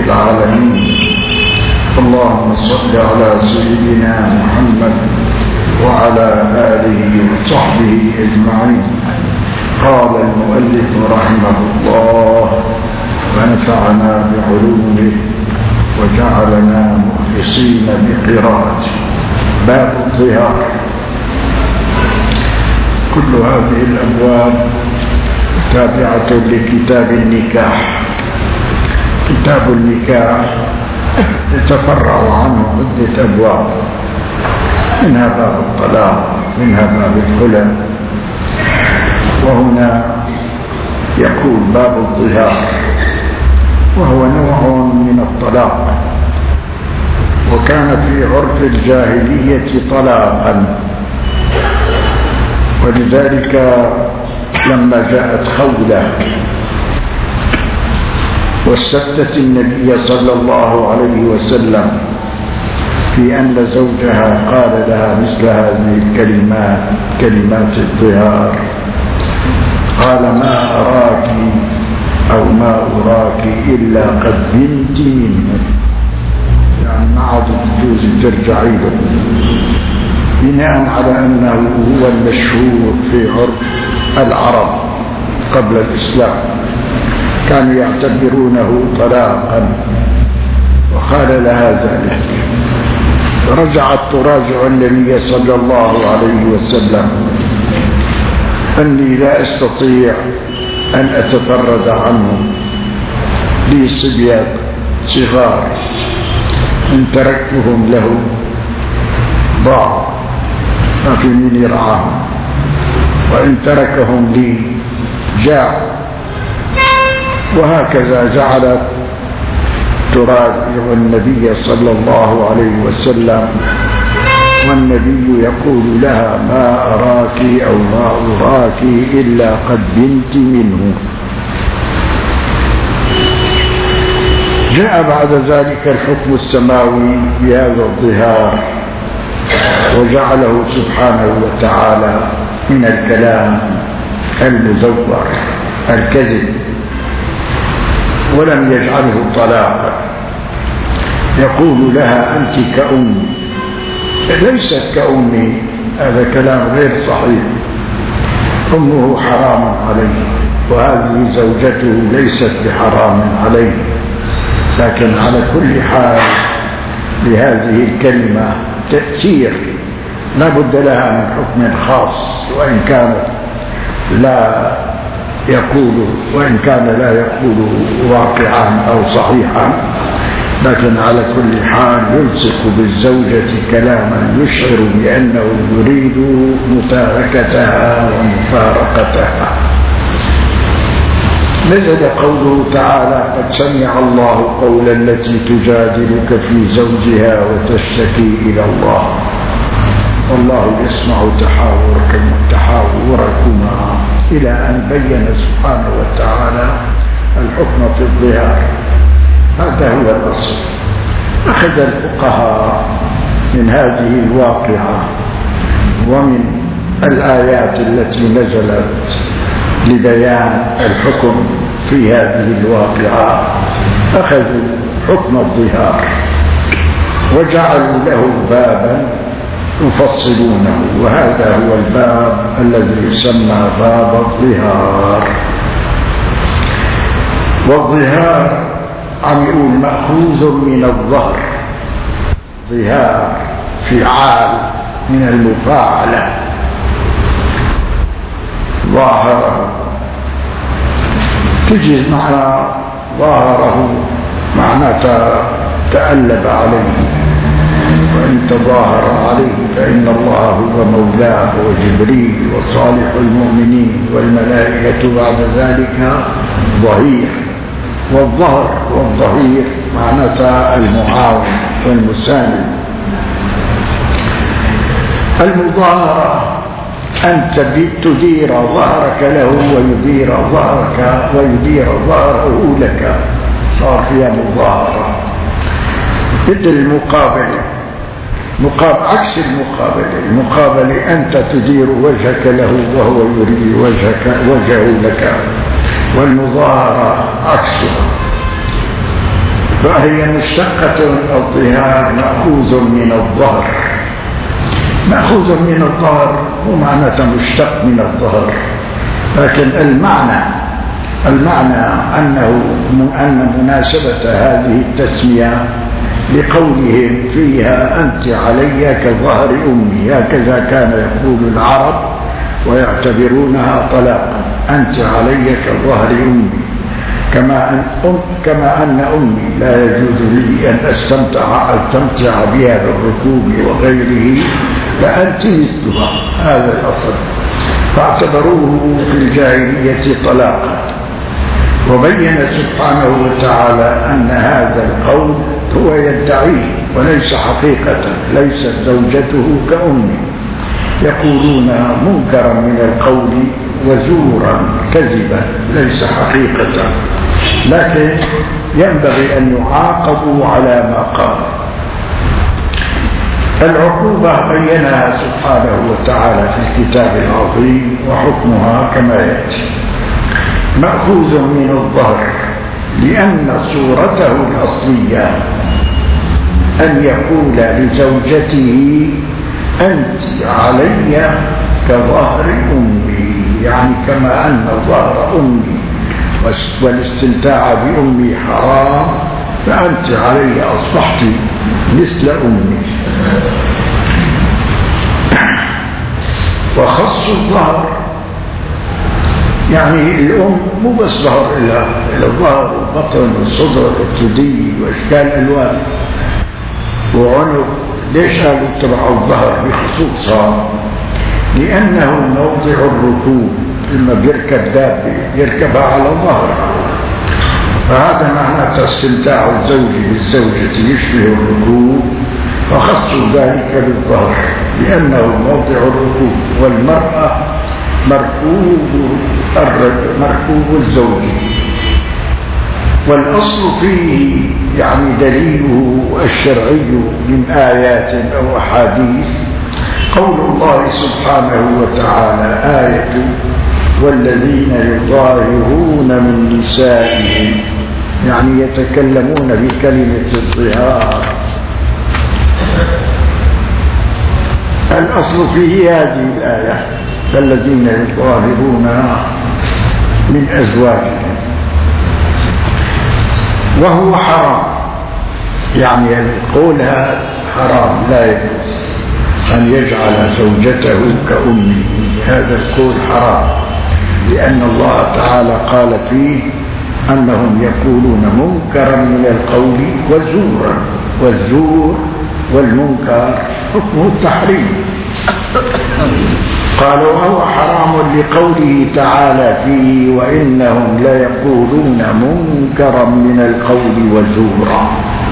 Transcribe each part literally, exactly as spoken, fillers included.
العالمين. اللهم صل على سيدنا محمد وعلى آله وصحبه أجمعين. قال المؤلف رحمه الله ونفعنا بعلومه وجعلنا مخلصين بقراءته. باب الظهار. كل هذه الأبواب تابعة لكتاب النكاح. كتاب النكاح يتفرع عنه عدة أبواب، منها باب الطلاق، منها باب الخلع، وهنا يقول باب الظهار، وهو نوع من الطلاق، وكان في عرف الجاهلية طلاقا، ولذلك لما جاءت خولة واستفتت النبي صلى الله عليه وسلم في أن زوجها قال لها مثل هذه الكلمات كلمات الظهار، قال ما أراك أو ما أراك إلا قد بنت منه، يعني ما عاد تجوز ترجعي له، بناء على أنه هو المشهور في عرف العرب قبل الإسلام، كانوا يعتبرونه طلاقا، وقال لها ذلك. رجعت تراجع النبي صلى الله عليه وسلم أني لا أستطيع أن أتفرد عنهم، لي صبيان صغار إن تركتهم له ضاع، ما في من يرعاهم، وإن تركهم لي جاع. وهكذا جعلت تراجع النبي صلى الله عليه وسلم، والنبي يقول لها ما أراك أو ما أراك إلا قد بنت منه. جاء بعد ذلك الحكم السماوي بهذا الظهار، وجعله سبحانه وتعالى من الكلام المزور الكذب، ولم يجعله طلاقا. يقول لها أنت كأمي، ليست كأمي، هذا كلام غير صحيح، أمه حرام عليه، وهذه زوجته ليست بحرام عليه، لكن على كل حال لهذه الكلمة تأثير لا بد لها من حكم خاص، وإن كانت لا يقول وإن كان لا يقول واقعا أو صحيحا، لكن على كل حال يلصق بالزوجة كلاما يشعر بأنه يريد متاركتها ومفارقتها. نزل قوله تعالى قد سمع الله قول التي تجادلك في زوجها وتشتكي إلى الله والله يسمع تحاوركم تحاوركما، إلى أن بين سبحانه وتعالى الحكم في الظهار. هذا هو الأصل. أخذ الفقهاء من هذه الواقعة ومن الآيات التي نزلت لبيان الحكم في هذه الواقعة، أخذوا حكم الظهار وجعلوا له بابا يفصلونه، وهذا هو الباب الذي يسمى باب الظهار. والظهار عم يقول مأخوذ من الظهر، ظهار فعال من المفاعلة، ظاهره تجي معنى ظاهره معناتها تألب عليه، وإن تظاهر عليه فإن الله هو مولاه وجبريل وصالح المؤمنين والملائكة بعد ذلك ظهير. والظهر والظهير معناتها المعاون والمساند. المظاهرة أن تدير ظهرك له ويدير ظهرك ويدير ظهره لك، صار فيها مظاهرة. مثل المقابلة، مقابل عكس المقابلة. المقابلة أنت تدير وجهك له وهو يريد وجهك وجهه لك، والمظاهرة عكسها. فهي مشتقة من الظهار، مأخوذ من الظهر، مأخوذ من الظهر ومعنى مشتق من الظهر، لكن المعنى المعنى أنه أن مناسبة هذه التسمية لقولهم فيها أنت علي كظهر أمي، هكذا كان يقول العرب ويعتبرونها طلاقا، أنت علي كظهر أمي، كما أن, أم كما أن أمي لا يجوز لي أن أستمتع, أستمتع بها بالركوب وغيره، فأنت مثلها، هذا الأصل. فاعتبروه في الجاهلية طلاقا. وبين سبحانه وتعالى أن هذا القول هو يدعيه وليس حقيقة، ليست زوجته كأمه، يقولون منكرا من القول وزورا كذبا، ليس حقيقة، لكن ينبغي أن يعاقبوا على ما قال. العقوبة بينها سبحانه وتعالى في الكتاب العظيم، وحكمها كما يأتي: مأخوذ من الظهر، لأن صورته الأصلية أن يقول لزوجته أنت علي كظهر أمي، يعني كما أن ظهر أمي والاستمتاع بأمي حرام، فأنت علي أصبحت مثل أمي. وخص الظهر يعني الأم مو بس ظهر إلى إلى الظهر والبطن والصدر والثدي وإشكال ألوان وعنق. ليش قالوا تبع الظهر بخصوصها؟ لأنه موضع الركوب، لما بيركب دابة يركبها على الظهر، فهذا معنى استمتاع الزوج بالزوجة يشبه الركوب، فخصوا ذلك بالظهر لأنه موضع الركوب، والمرأة مركوب مركوب الزوج. والأصل فيه يعني دليله الشرعي من آيات أو أحاديث قول الله سبحانه وتعالى: آية والذين يظاهرون من نسائهم، يعني يتكلمون بكلمة الظهار. الأصل فيه هذه الآية: الذين يظاهرون من أزواجهم، وهو حرام، يعني القول هذا حرام، لا يجوز أن يجعل زوجته كأمه، هذا القول حرام، لأن الله تعالى قال فيه أنهم يقولون منكرا من القول وزورا، والزور والمنكر حكمه التحريم. قال: وهو حرام لقوله تعالى فيه: وإنهم ليقولون منكرا من القول وزورا.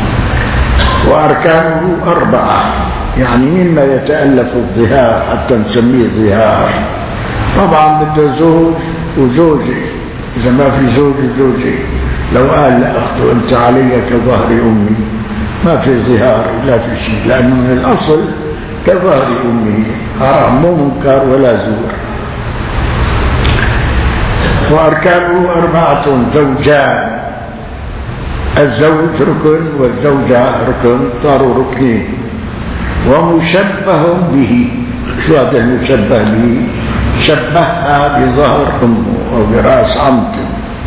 وأركانه أربعة، يعني مما يتألف الظهار حتى نسميه ظهار. طبعا بده زوج وزوجي، إذا ما في زوج وزوجي، لو قال لأخته أنت علي كظهر أمي ما في ظهار ولا في شيء، لأنه من الأصل كظهر أمه حرام، مو منكر ولا زور. وأركانه أربعة: زوجان، الزوج ركن والزوجة ركن، صاروا ركنين. ومشبه به، شو هذا المشبه به؟ شبهها بظهر أمه أو براس عمته.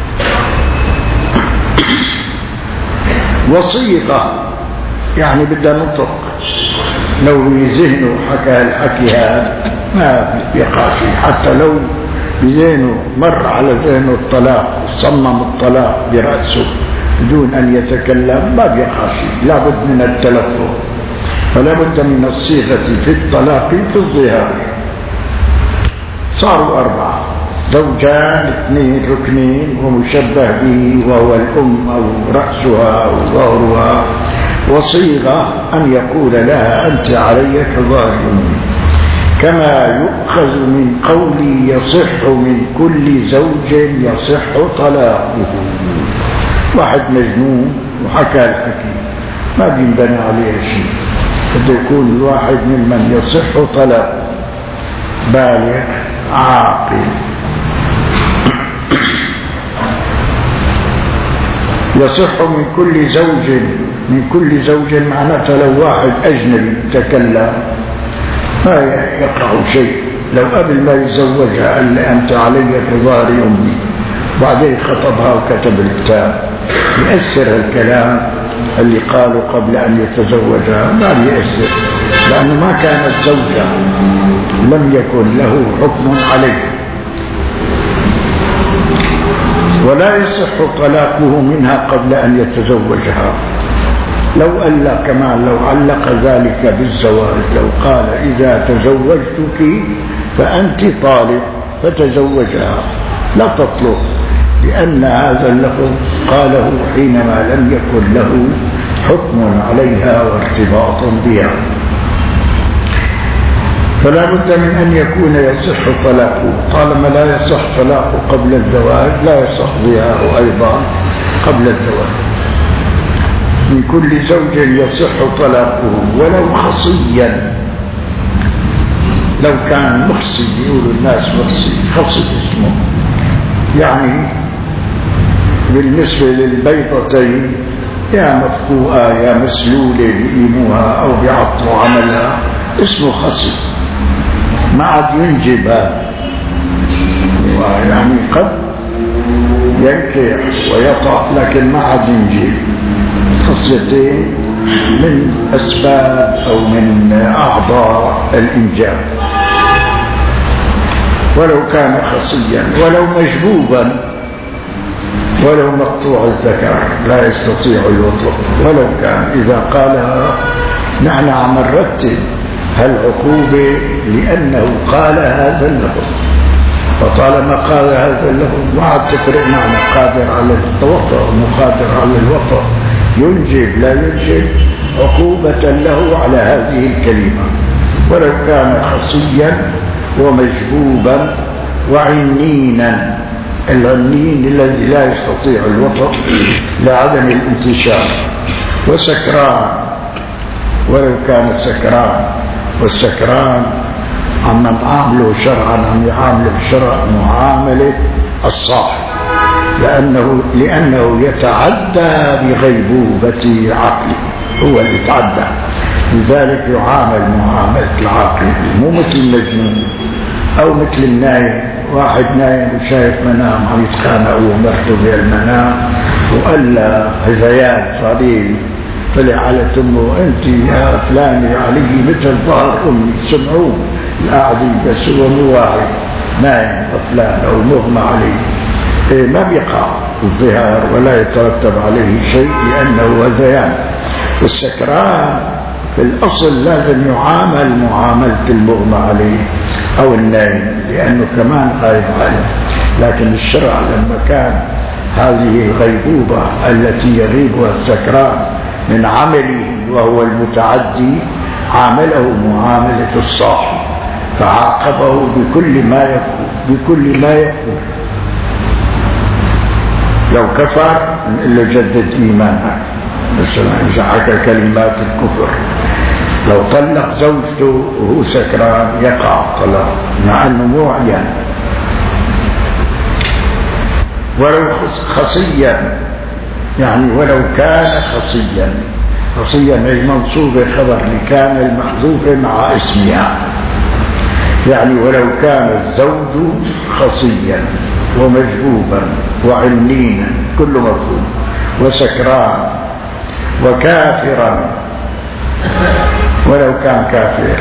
وصيغة، يعني بدها نطق، لو بذهنه حكى الحكي هذا ما بيقع فيه، حتى لو بذهنه مر على ذهنه الطلاق وصمم الطلاق برأسه بدون أن يتكلم ما بيقع فيه، لابد من التلفظ، فلا بد من الصيغة في الطلاق في الظهار. صاروا أربعة: زوجان، اثنين ركنين، ومشبه به وهو الأم أو رأسها أو ظهرها. وصيغة أن يقول لها أنت علي كظهر أمي، كما يؤخذ من قولي يصح من كل زوج يصح طلاقه. واحد مجنون وحكى الحكي ما بينبنى عليه شيء، بده يكون الواحد ممن يصح طلاقه، بالغ عاقل. يصح من كل زوج، من كل زوج معناته لو واحد أجنبي تكلم ما يقع شيء، لو قبل ما يتزوجها قال لي أنت علي كظهر أمي، بعدين خطبها وكتب الكتاب، يأثر الكلام اللي قالوا قبل أن يتزوجها؟ ما يأثر، لأنه ما كانت زوجة، لم يكن له حكم عليه. ولا يصح طلاقه منها قبل أن يتزوجها. لو ألا كمان لو علق ذلك بالزواج، لو قال إذا تزوجتك فأنت طالق فتزوجها، لا تطلق، لأن هذا اللفظ قاله حينما لم يكن له حكم عليها وارتباط بها. فلا بد من أن يكون يصح طلاقه. طالما لا يصح طلاقه قبل الزواج لا يصح ضياعه أيضا قبل الزواج. من كل زوج يصح طلاقه ولو خصيا، لو كان مخصي، يقول الناس مخصي، خصي اسمه، يعني بالنسبة للبيضتين يا مفقوءة يا مسلولة بيقيموها أو بيعطوا عملها اسمه خصي، ما عاد ينجب هذا، يعني قد ينكح ويطأ لكن ما عاد ينجب. خصلتين من أسباب أو من أعضاء الإنجاب، ولو كان خصيا ولو مجبوبا ولو مقطوع الذكر لا يستطيع الوطء، ولو كان إذا قالها نحن عم نرتب هالعقوبة لأنه قال هذا اللفظ، فطالما قال هذا اللفظ ما عاد تفرق معنا قادر على التوطء ومقادر على الوطء، ينجب لا ينجب عقوبة له على هذه الكلمة. ولو كان خصيا ومجبوبا وعنينا، العنين الذي لا يستطيع الوطء لعدم الانتشار، وسكران، ولو كان سكران، والسكران عم نعامله شرعا عم يعامله الشرع معاملة الصاحب، لأنه لأنه يتعدى بغيبوبة عقله، هو اللي يتعدى، لذلك يعامل معاملة العاقل، مو مثل المجنون أو مثل النايم. واحد نايم وشايف منام عم يتخانقوا ومرته بالمنام وقال له هذيان صليل، طلع على تمه انت يا فلان يا علي مثل ظهر امي، سمعوه القاعدين بس هو مو واعي نايم فلان او مغمى عليه. إيه ما بيقع الظهار ولا يترتب عليه شيء لانه هذيان. والسكران في الاصل لازم يعامل معامله المغمى عليه او النايم لانه كمان غايب عنه، لكن الشرع لما كان هذه الغيبوبه التي يغيبها السكران من عمله وهو المتعدي عامله معامله الصاحب، فعاقبه بكل ما يكون بكل ما يكون. لو كفر إلا جدد إيمانه، مثلا إذا حكى كلمات الكفر. لو طلق زوجته وهو سكران يقع الطلاق مع أنه مو عيان. ولو خصيا، يعني ولو كان خصيا، خصيا هي منصوبة خبر لكان المحذوفة مع اسمها، يعني ولو كان الزوج خصيا ومجبوبا وعنينا كله مفهوم، وسكران وكافرا، ولو كان كافر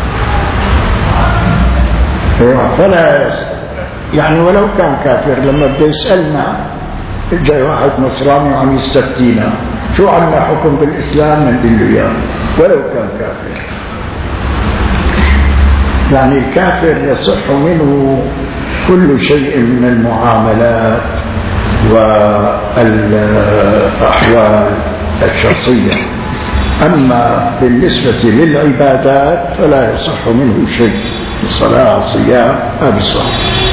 فلا، يعني ولو كان كافر. لما بده يسألنا جاي واحد نصراني وعم يستفتينا شو عنا حكم بالإسلام نقول له اياه ولو كان كافر. يعني الكافر يصح منه كل شيء من المعاملات والأحوال الشخصية، أما بالنسبة للعبادات فلا يصح منه شيء، الصلاة صيام ما بيصح.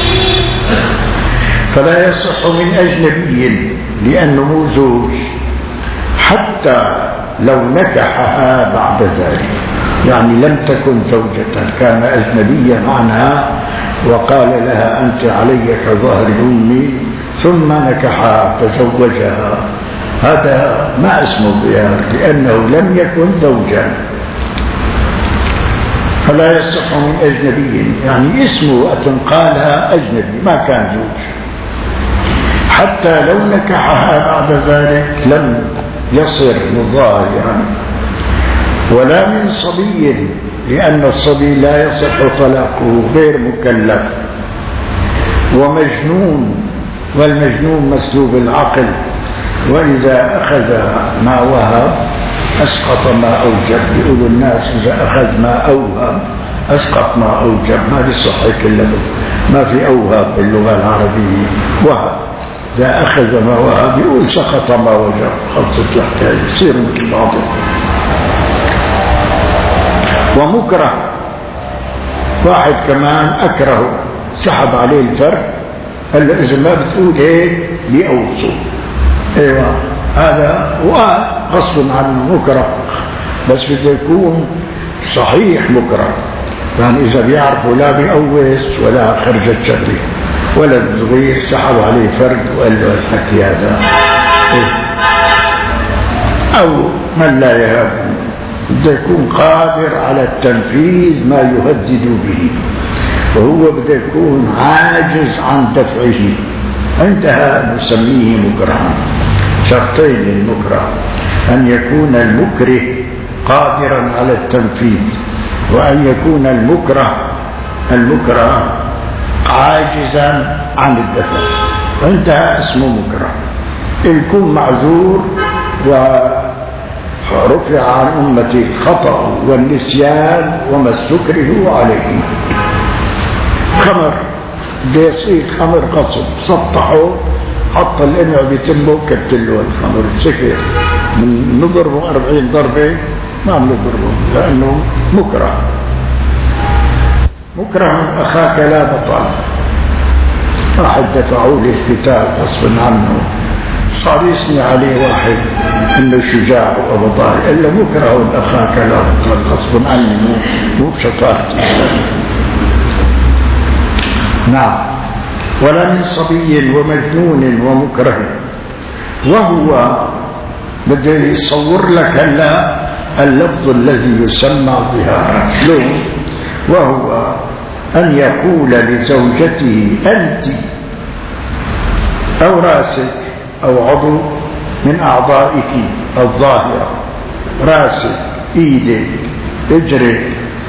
فلا يصح من أجنبي لأنه مو زوج حتى لو نكحها بعد ذلك، يعني لم تكن زوجة كان أجنبيا عنها وقال لها أنت علي كظهر أمي ثم نكحها تزوجها هذا ما اسمه ظهار، لأنه لم يكن زوجا، فلا يصح من أجنبي، يعني اسمه وقت قالها أجنبي، ما كان زوج. حتى لو نكحها بعد ذلك لم يصر مظاهرا. ولا من صبي، لأن الصبي لا يصح طلاقه، غير مكلف. ومجنون، والمجنون مسلوب العقل، وإذا أخذ ما وهب أسقط ما أوجب. يقول الناس إذا أخذ ما أوهب أسقط ما أوجب، ما بيصح كله، ما في أوهب باللغة العربية. وهب إذا أخذ ما وهب يقول سقط ما وجب، خلصت الحكاية، يصير مثل بعضهم. ومكره، واحد كمان أكره، سحب عليه الفرد، قال له إذا ما بتقول هيك بيأوصوا. ايوه هذا غصب عنه مكره، بس بده يكون صحيح مكره، يعني اذا بيعرفوا لا بيقوس ولا خرجت شره. ولد صغير سحب عليه فرد وقال له الحكي هذا إيه؟ او من لا يهب، بده يكون قادر على التنفيذ ما يهدد به، وهو بده يكون عاجز عن دفعه، انتهى نسميه مكرها. شرطين للمكره: أن يكون المكره قادرا على التنفيذ، وأن يكون المكره المكره عاجزا عن الدفع، وانتهى اسمه مكره. يكون معذور ورفع عن أمتي الخطأ والنسيان وما استكرهوا عليه. خمر بده يصير خمر غصب، سطحه حط الانع بتمه كتله الخمر سكر، من نضربه أربعين ضربة ما بنضربه لأنه مكره. مكره أخاك لا بطل، واحد دفعوا لي الكتاب غصبا عنه، صار يثني عليه واحد انه شجاع وابطال، الا مكره أخاك لا بطل غصبا عنه، مو بشطارتي. نعم. ولا من صبي ومجنون ومكره. وهو بده يصور لك هلا اللفظ الذي يسمى ظهارا شلون. وهو أن يقول لزوجته أنت، أو راسك، أو عضو من أعضائك الظاهرة، راسك، إيدك، اجرك،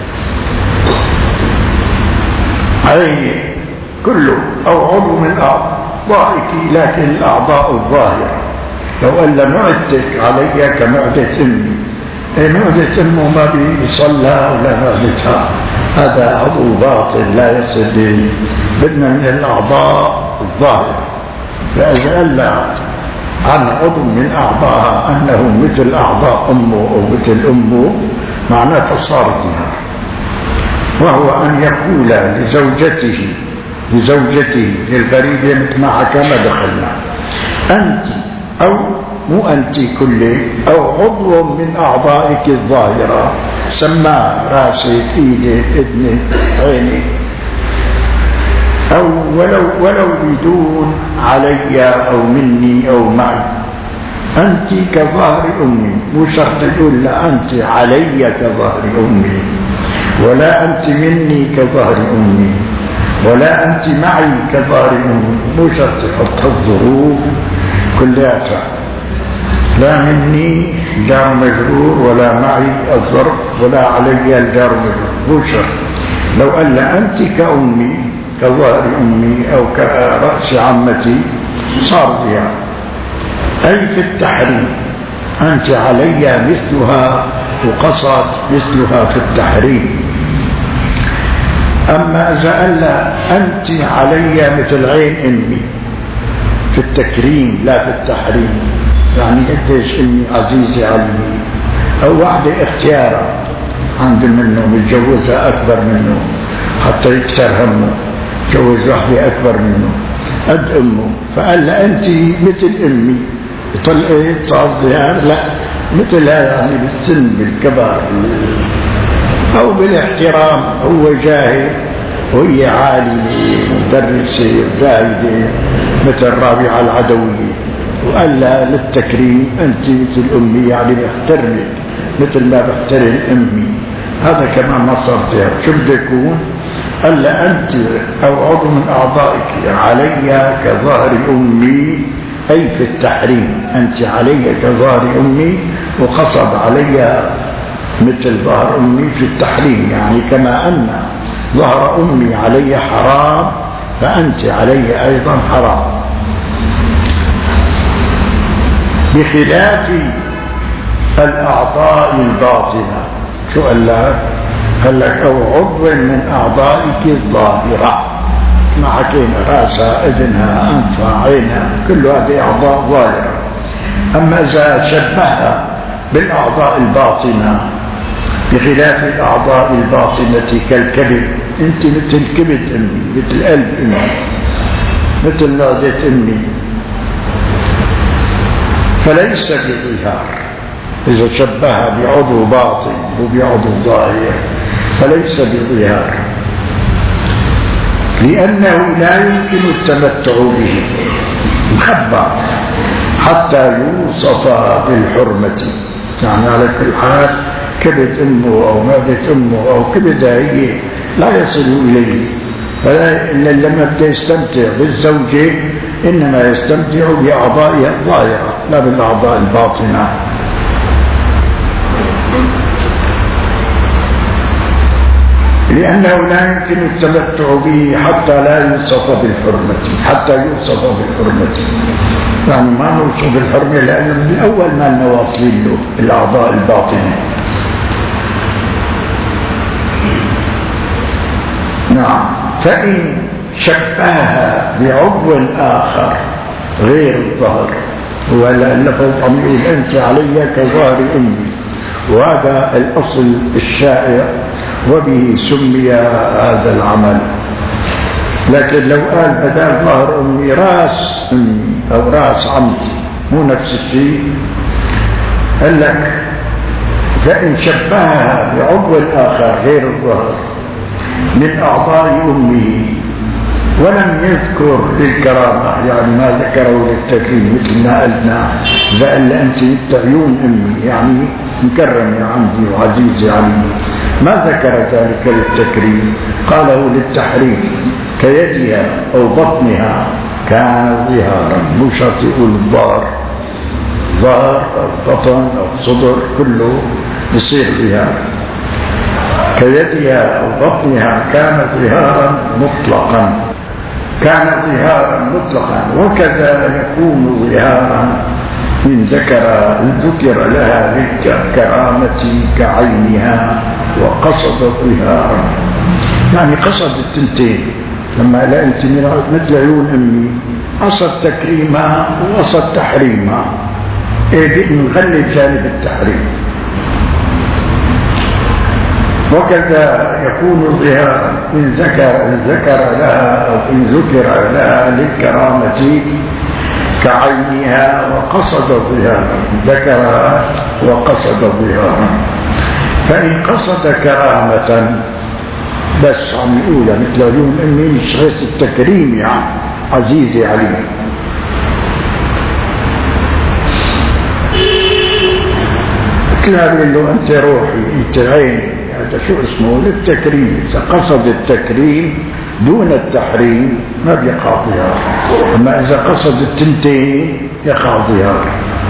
عينك، كله، أو عضو من أعضائك، لكن الأعضاء الظاهرة. لو قال معدتك علي كمعدة أمي، معدة أمه ما بيصلى ولا معدتها، هذا عضو باطل لا يصل. بدنا من الأعضاء الظاهرة. فإذا قال عن عضو من أعضائها أنه مثل أعضاء أمه أو مثل أمه، معناه صار ظهار. وهو أن يقول لزوجته لزوجته للغريبة مثل ما حكى ما دخلنا أنت، أو مو أنت كلك، أو عضو من أعضائك الظاهرة، سمى راسك، إيدك، إذنك، عينك، أو ولو ولو بدون علي أو مني أو معي. أنت كظهر أمي، مو شرط تقول لا أنت علي كظهر أمي، ولا أنت مني كظهر أمي، ولا أنت معي كظهر أمي، مو شرط تحط الظروف كلها. لا مني جار مجرور، ولا معي الظرف، ولا علي الجار مجرور، مو شرط. لو قال أنت كأمي كظهر أمي أو كرأس عمتي صار ظهار. أي في التحريم، أنت علي مثلها، وقصد مثلها في التحريم. أما إذا قال أنت علي مثل عين أمي في التكريم لا في التحريم، يعني قديش أمي عزيزة علي، أو واحدة اختيارا عند منه متجوزها أكبر منه حتى يكسر همه، جوز واحدة أكبر منه قد أمه، فقال له أنت مثل أمي، طلقت صار ظهار. لا، مثلها يعني بالسن بالكبار أو بالاحترام، هو جاهل وهي عالية مدرسة زايدة مثل رابعة العدوية، وقال لها للتكريم أنت مثل أمي، يعني بحترمك مثل ما بحترم أمي. هذا كمان ما صار فيها. شو بده يكون؟ قال لها أنت أو عضو من أعضائك علي كظهر أمي، أي في التحريم أنت علي كظهر أمي، وقصد علي مثل ظهر أمي في التحريم، يعني كما أن ظهر أمي علي حرام فأنت علي أيضا حرام، بخلاف الأعضاء الباطنة. شو قال لك؟ قال لك أو عضو من أعضائك الظاهرة، ما حكينا رأسها إذنها أنفها عينها، كل هذه أعضاء ظاهرة. أما إذا شبهها بالأعضاء الباطنة بخلاف الأعضاء الباطنة كالكبد، أنت مثل كبد أمي، مثل قلب أمي، مثل معدة أمي، فليس بظهار. إذا شبهها بعضو باطن وبعضو ظاهر فليس بظهار، لأنه لا يمكن التمتع به، مخبى حتى يوصف بالحرمة. يعني على كل حال كبد أمه أو معدة أمه أو كبدها هي لا يصل إليه، فلا لما بده يستمتع بالزوجة إنما يستمتع بأعضائها الظاهرة لا بالأعضاء الباطنة. لأنه لا يمكن التمتع به حتى لا يوصف بالحرمة، حتى يوصف بالحرمة، يعني ما نوصف بالحرمة لأنه من الأول ما لنا واصلين له الأعضاء الباطنة. نعم. فإن شبهها بعضو آخر غير الظهر، ولا لفظ أن يقول أنت علي كظهر أمي، وهذا الأصل الشائع وبه سمي هذا العمل. لكن لو قال بدل ظهر أمي راس أمي أو راس عمتي مو نفس الشيء. قال لك فإن شبهها بعضو آخر غير الظهر من أعضاء أمه ولم يذكر للكرامة، يعني ما ذكره للتكريم، مثل ما قلنا قال أنت مثل عيون أمي، يعني مكرم يا عمي وعزيزي علي، ما ذكر ذلك للتكريم، قاله للتحريم. كيدها أو بطنها كان ظهارا، مو شرط يقول الظهر، ظهر أو بطن أو صدر كله يصير ظهار. كيدها أو بطنها كان ظهارا مطلقا، كان ظهارا مطلقا. وكذا يكون ظهارا إن ذكر ذكر لها للكرامة كعينها وقصد ظهارا، يعني قصد التنتين. لما لا أنت مثل عيون أمي قصد تكريمها وقصد تحريمها، إيه نغلب جانب التحريم. وكذا يكون ظهارا إن ذكر إن ذكر لها أو إن ذكر لها للكرامة كعينها وقصد ظهارا، ذكرها وقصد ظهارا. فإن قصد كرامة بس عم يقولها مثل عيون أمي مش غير التكريم، يعني عزيزي علي، كلام له أنت روحي أنت عيني، هذا شو اسمه للتكريم. إذا قصد التكريم دون التحريم ما بيقع ظهار، أما إذا قصد التنتين يقع ظهار.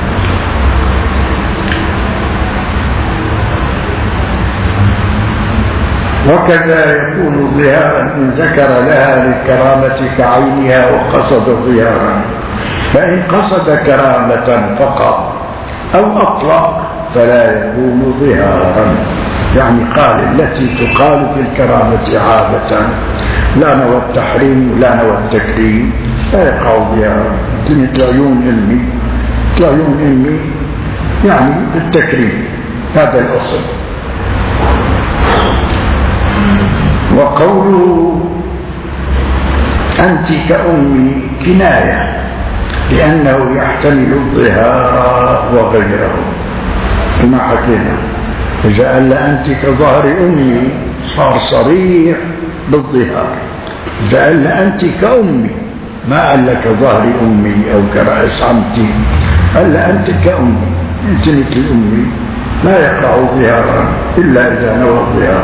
وكذا يكون ظهارا إن ذكر لها للكرامة كعينها وقصد ظهارا. فإن قصد كرامة فقط أو أطلق فلا يكون ظهارا، يعني قال التي تقال في الكرامة عادة، لا نوى التحريم ولا نوى التكريم، لا يقع ظهارا. مثل عيون أمي، مثل عيون أمي يعني بالتكريم، هذا الأصل. وقوله أنت كأمي كناية، لأنه يحتمل الظهار وغيره كما حكينا. إذا قال أنت كظهر أمي صار صريح بالظهار. إذا قال أنت كأمي ما قال لك ظهر أمي أو كرأس عمتي، قال أنت كأمي، أنت مثل أمي، لا يقع ظهارا إلا إذا نوى الظهار.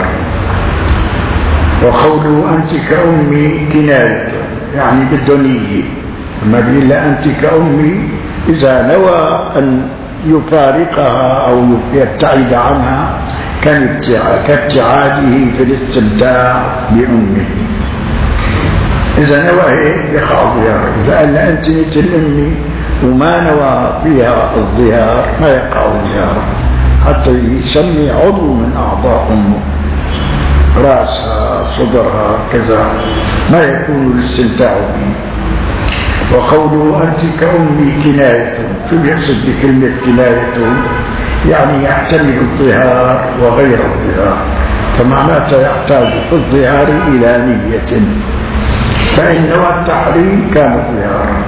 وقوله أنت كأمي كناية يعني بالدنية، أما بيقول أنت كأمي إذا نوى أن يفارقها أو يبتعد عنها كابتعاده في الاستمتاع بأمه. إذا نوى هيك يقع الظهار. إذا قال أنت مثل أمي وما نوى فيها الظهار ما يقع الظهار، حتى يسمي عضو من أعضاء أمه، رأسها صدرها كذا، ما يكون الاستمتاع به. وقوله أنت كأمي كناية، شو يقصد بكلمة كناية؟ يعني يحتمل الظهار وغير الظهار، فمعناته يحتاج في الظهار إلى نية، فإن نوى التحريم كان ظهارا.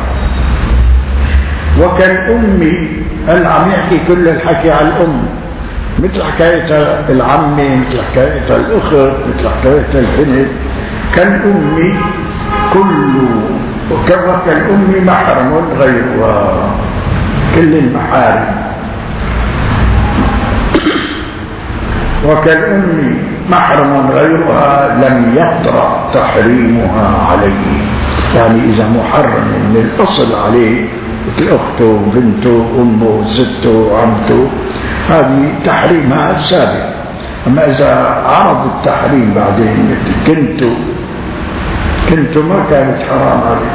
وكالأم، هل عم يحكي كل الحكي على الأم، مثل حكاية العمة، مثل حكاية الأخت، مثل حكاية البنت. كالأم كل، وكالأم محرم غيرها، كل المحارم. وكالأم محرم غيرها لم يطرأ تحريمها عليه، يعني إذا محرم من الأصل عليه مثل أخته وبنته وأمه وسته وعمته، هذه تحريمها السابق. أما إذا عرض التحريم بعدين مثل كنت كنت ما كانت حرام عليه.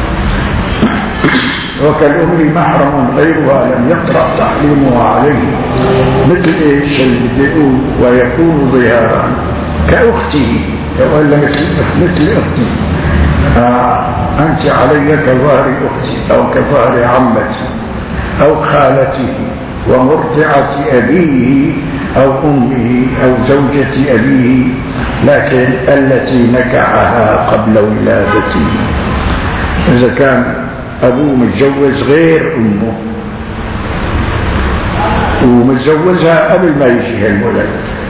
وكالأم محرم غيرها لم يطرأ تحريمها عليه، مثل إيش اللي بيقول ويكون ظهارا كأخته، ولا مثل مثل أختي، آه أنت علي كظهر أختي أو كظهر عمتي أو خالته ومرضعة أبيه أو أمه أو زوجة أبيه، لكن التي نكحها قبل ولادته. إذا كان أبوه متجوز غير أمه ومتجوزها قبل ما يجي الولد،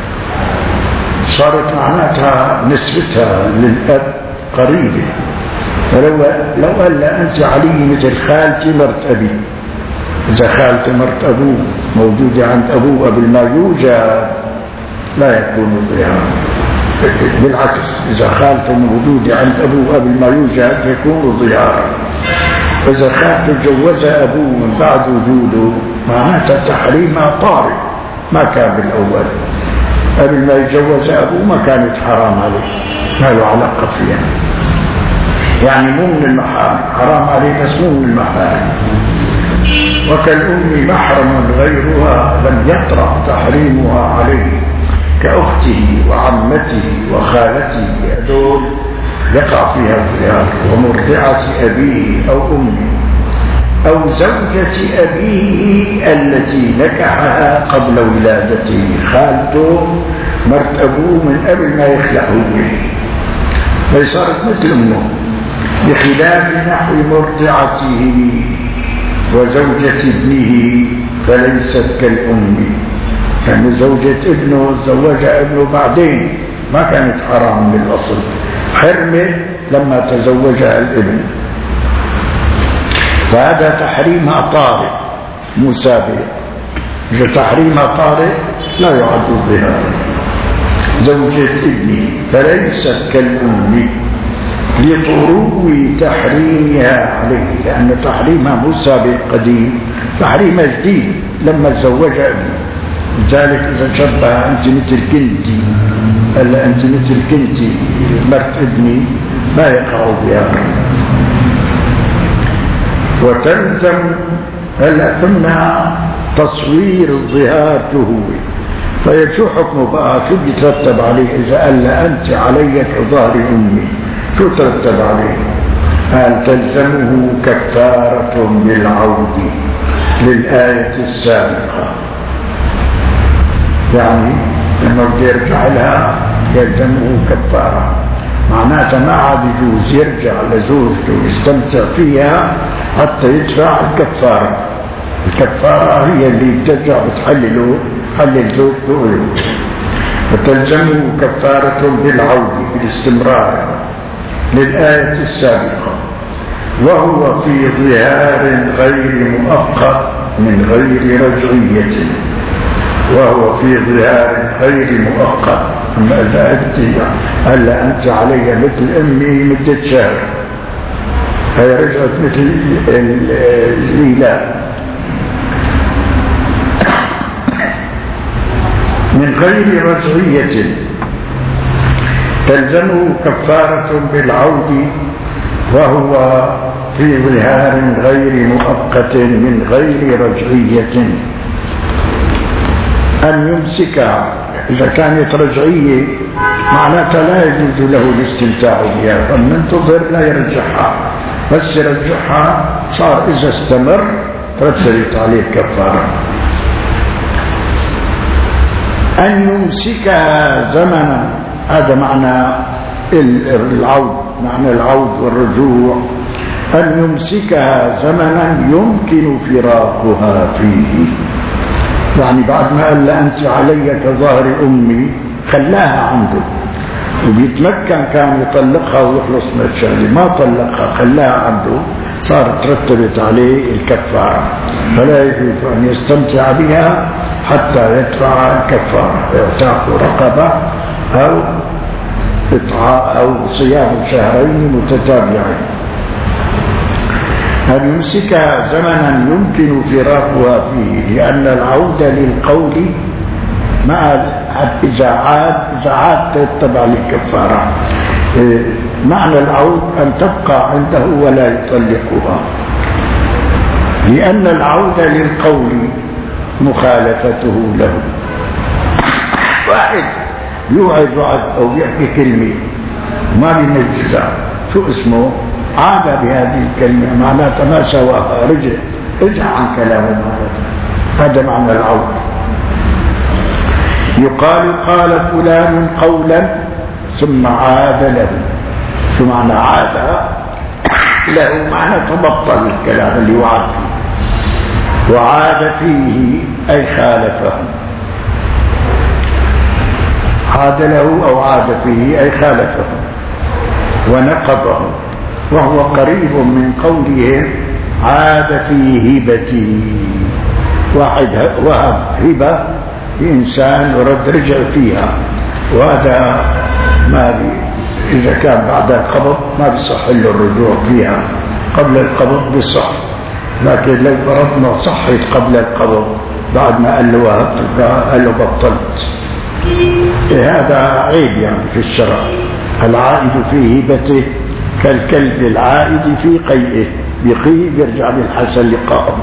صارت معناتها نسبتها للأب قريبة. فلو لو قال أنت علي مثل خالتي مرت أبي، إذا خالتي مرت أبوه موجودة عند أبوه قبل ما يوجد لا يكون ظهارا. بالعكس، إذا خالته موجودة عند أبوه قبل ما يوجد يكون ظهارا. إذا خالته تجوزها أبوه من بعد وجوده معناتها تحريمها طارئ، ما كان بالأول. قبل ما يتجوزها أبوه ما كانت حرام عليه، ما له علاقة فيها، يعني مو من المحارم، حرام عليه بس مو من المحارم. وكالأم محرم غيرها لم يطرأ تحريمها عليه، كأخته وعمته وخالته، هذول يقع فيها الظهار. ومرضعة أبيه أو أمه أو زوجة أبيه التي نكحها قبل ولادته، خالته مرت أبوه من قبل ما يخلقه به، فصارت مثل أمه، بخلاف نحو مرضعته وزوجة ابنه فليست كالأم. كان زوجة ابنه تزوجها ابنه بعدين، ما كانت حرام بالأصل، حرمت لما تزوجها الابن، فهذا تحريمها طارئ مو سابق. إذا تحريمها طارئ لا يعد ظهارا. زوجة ابنه فليست كالأم لطرو تحريمها عليه، لأن تحريمها مو سابق قديم، تحريمها جديد لما تزوجها ابنه. لذلك إذا شبه أنت مثل كنتي، ألا أنت مثل كنتي مرت ابني، ما يقع ظهارا. وتلزم، هلا قلنا تصوير الظهار هو، طيب شو حكمه بقى؟ شو بيترتب عليه إذا قال أنت علي كظهر أمي؟ شو ترتب عليه؟ قال تلزمه كفارة بالعود للآية السابقة، يعني لما بده يرجع لها يلزمه كفارة، معناتها ما عاد يجوز يرجع لزوجته ويستمتع فيها حتى يدفع الكفارة. الكفارة هي اللي بترجع بتحلله حلل زوجته له. فتلزمه كفارة بالعود بالاستمرار للآية السابقة. وهو في ظهار غير مؤقت من غير رجعية، وهو في ظهار غير مؤقت. أما إذا أنت هلا أنت علي مثل أمي مدة شهر، هي رجعت مثل الإيلاء من غير رجعية تلزمه كفارة بالعود، وهو في ظهار غير مؤقت من غير رجعية. أن يمسكها إذا كانت رجعية معناتها لا يجوز له الاستمتاع بها، فمن تظهر لا يرجعها، بس يرجعها صار إذا استمر ترتبط عليه الكفارة. أن يمسكها زمنا، هذا معنى العود، معنى العود والرجوع. أن يمسكها زمنا يمكن فراقها فيه، يعني بعد ما قال لا أنت علي كظهر أمي خلاها عنده، وبيتمكن كان يطلقها ويخلص من الشغل، ما طلقها خلاها عنده، صارت ترتبط عليه الكفارة، فلا يجوز أن يستمتع بها حتى يدفع الكفارة، يعتق رقبة أو إطعام أو صيام شهرين متتابعين. أن يمسكها زمنا يمكن فراقها فيه، لأن العودة للقول مع إذا عاد إذا عاد تتبع للكفارة. معنى العود أن تبقى عنده ولا يطلقها، لأن العودة للقول مخالفته له. واحد يوعد وعد أو يحكي كلمة ما بينجزها، شو اسمه؟ عاد بهذه الكلمة، معناتها ما سواها، رجع رجع عن كلامه، هذا معنى العود. يقال قال فلان قولا ثم عاد له، شو معنى عاد له؟ معنى تبطل الكلام اللي وعد فيه، وعاد فيه أي خالفه، عاد له أو عاد فيه أي خالفه ونقضه، وهو قريب من قولهم عاد في هبته. واحد وهب هبة لإنسان ورد رجع فيها، وهذا ما بي إذا كان بعد القبض ما بيصح له الرجوع فيها، قبل القبض بيصح، لكن لو فرضنا صحت قبل القبض بعد ما قال له وهبتك قال له بطلت، هذا عيب يعني في الشرع. العائد في هبته كالكلب العائد في قيئه، بقيء بيرجع بالحسن لقائه.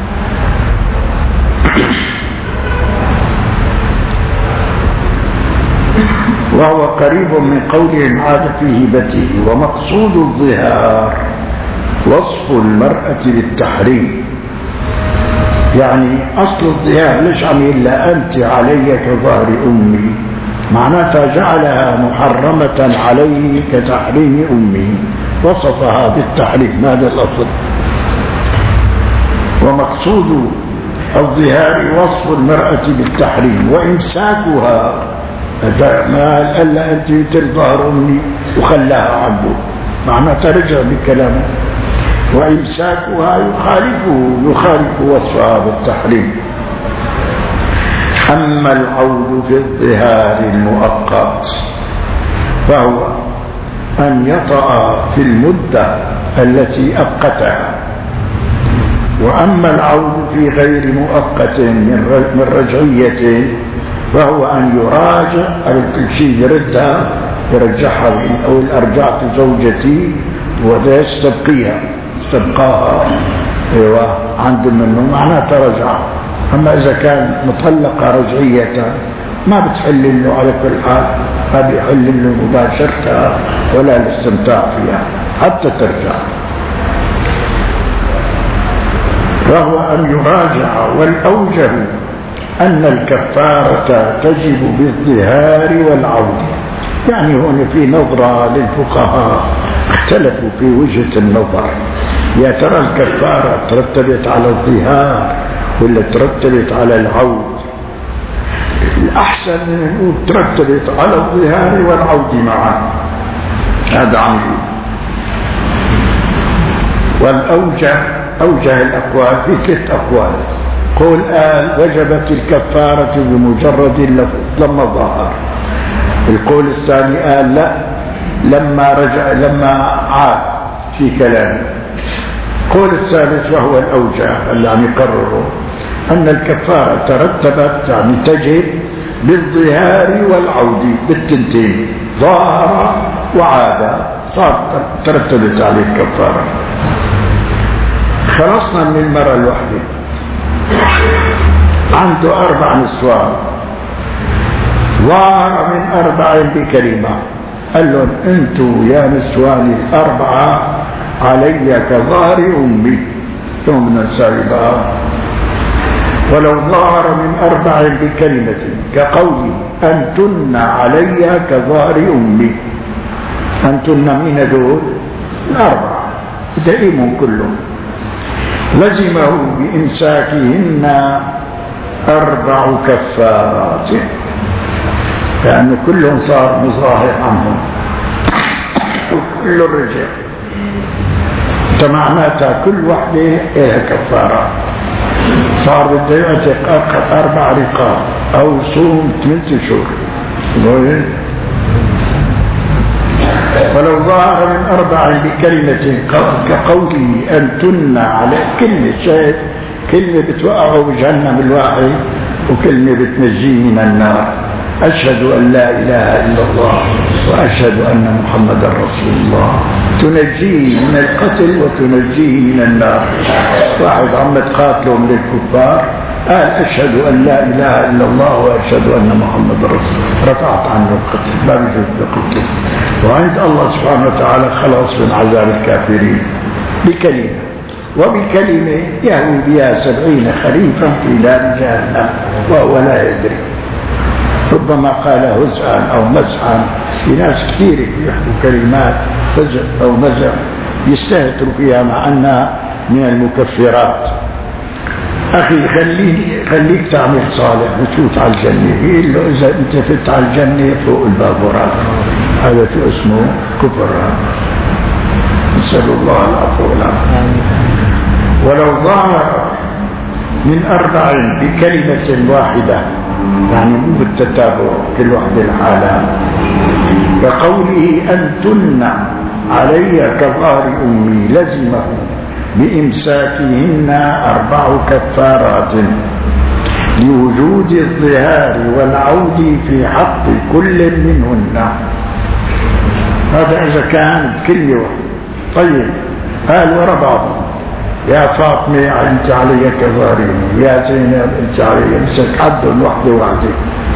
وهو قريب من قولهم عاد في هبته. ومقصود الظهار وصف المرأة بالتحريم، يعني أصل الظهار ليش عم إلا أنت علي كظهر أمي، معناتها جعلها محرمة عليه كتحريم أمه، وصفها بالتحريم، هذا الأصل. ومقصود الظهار وصف المرأة بالتحريم وإمساكها، ما قال أنت مثل ظهر أمي وخلاها عنده، معناتها رجع بكلامه. وإمساكها يخالفه يخالف وصفها بالتحريم. أما العود في الظهار المؤقت فهو أن يطأ في المدة التي أبقتها. وأما العود في غير مؤقت من رجعية فهو أن يراجع على كل شيء، يردها يرجعها، أو أرجعت زوجتي وذا يستبقيها استبقاها، ايوه عند منه معناتها رجعه. أما إذا كان مطلقة رجعية ما بتحل له على كل حال، ما بيحل له مباشرتها ولا الاستمتاع فيها حتى ترجع. وهو أن يراجع، والأوجه أن الكفارة تجب بالظهار والعود. يعني هنا في نظرة للفقهاء اختلفوا في وجهة النظر، يا ترى الكفارة ترتبت على الظهار ولا ترتبت على العود؟ الأحسن أن نقول ترتبت على الظهار والعود معا، هذا عملي. والأوجه أوجه الأقوال في ثلاث أقوال. قول قال وجبت الكفارة بمجرد اللفظ لما ظهر. القول الثاني قال لا لما رجع لما عاد في كلامه. القول الثالث وهو الأوجه اللي عم يقرره أن الكفارة ترتبت يعني تجب بالظهار والعود بالتنتين، ظهر وعاد صار ترتبت عليه الكفارة. خلصنا من المرة الواحدة. عنده أربع نسوان، ظهر من أربع بكلمة، قال لهم أنتوا يا نسواني الأربعة علي كظهر أمي. ثم نسوي بقى ولو ظهر من أربع بكلمة كقولي أنتن علي كظهر أمي. أنتن من دول الأربعة دائم كلهم، لزمه بإمساكهن أربع كفارات، لأنه كلهم صار مظاهر عنهم وكل الرجال معناتها كل وحدة لها كفارة. صار بده يعتق أربع رقاب أو صوم ثلاثة شهور. ولو ظهر من أربع بكلمة كقوله أنتن على كلمة شيء، كلمة بتوقعه بجهنم الواحد وكلمة بتنجيه من النار. أشهد أن لا إله إلا الله وأشهد أن محمدا رسول الله، تنجيه من القتل وتنجيه من النار. واحد عم تقاتله من الكفار قال أشهد أن لا إله إلا الله وأشهد أن محمدا رسول الله، رفعت عنه القتل، لا بجوز بقتله. وعند الله سبحانه وتعالى خلاص من عذاب الكافرين بكلمة، وبكلمة يهوي بها سبعين خريفا في نار جهنم وهو لا يدري. ربما قال هزءا أو مزحا. في ناس كثير يحكوا كلمات فزع أو مزح يستهتروا فيها مع أنها من المكفرات. أخي خليك خليك تعمل صالح وتفوت على الجنة. يقول له إذا أنت فت على الجنة فوق الباب وراك، هذا شو اسمه كفر. نسأل الله العفو والعافية. ولو ظهر من أربع بكلمة واحدة، يعني مو بالتتابع كل واحدة لحالها، كقوله أنتن علي كظهر أمي، لزمه بإمساكهن أربع كفارات لوجود الظهار والعود في حق كل منهن. هذا إذا كان بكلمة واحدة. طيب قال ورا بعضهم يا فاطمة أنت علي كظهر أمي، يا زينب أنت علي، مسك عدل وحده وحده.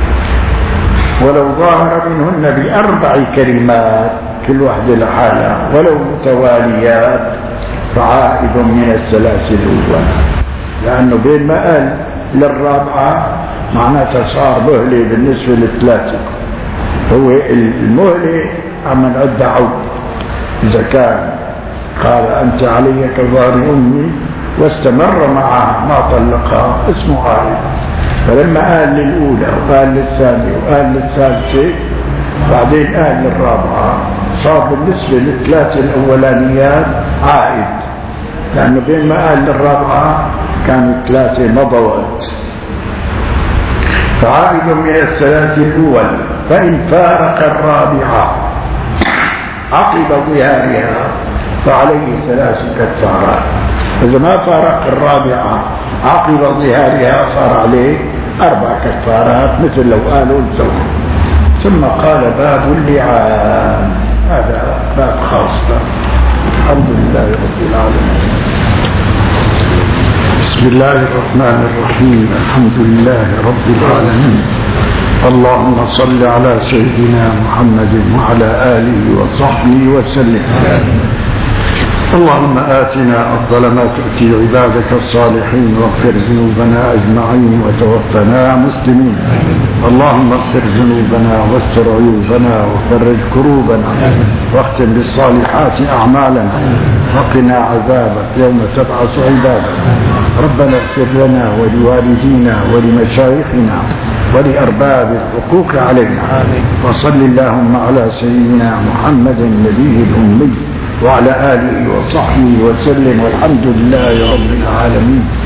ولو ظهر منهن بأربع كلمات كل واحدة لحالها ولو متواليات فعائد من الثلاث الأول، لأنه بين ما قال للرابعة معناتها صار مهلة بالنسبة للثلاثة. هو المهلة عم نعد عود. إذا كان قال أنت علي كظهر أمي واستمر معها ما طلقها اسمه عائد. فلما قال للأولى وقال للثانية وقال للثالثة بعدين قال للرابعة صار بالنسبة للثلاثة الأولانيات عائد، لأنه بين ما قال للرابعة كانوا ثلاثة مضوات. فعائد من الثلاث الأول. فإن فارق الرابعة عقب ظهارها فعليه ثلاث كفارات. إذا ما فارق الرابعة عقب ظهارها صار عليه أربع كفارات مثل لو قالوا الزوج. ثم قال باب اللعان، هذا باب خاص. الحمد لله رب العالمين. بسم الله الرحمن الرحيم. الحمد لله رب العالمين. اللهم صل على سيدنا محمد وعلى آله وصحبه وسلم. اللهم آتنا أفضل ما تؤتي عبادك الصالحين، واغفر ذنوبنا أجمعين وتوفنا مسلمين. اللهم اغفر ذنوبنا واستر عيوبنا وفرج كروبنا، واختم بالصالحات أعمالنا، وقنا عذابك يوم تبعث عبادك. ربنا اغفر لنا ولوالدينا ولمشايخنا ولأرباب الحقوق علينا. وصل اللهم على سيدنا محمد النبي الأمي وعلى آله وصحبه وسلم، والحمد لله رب العالمين.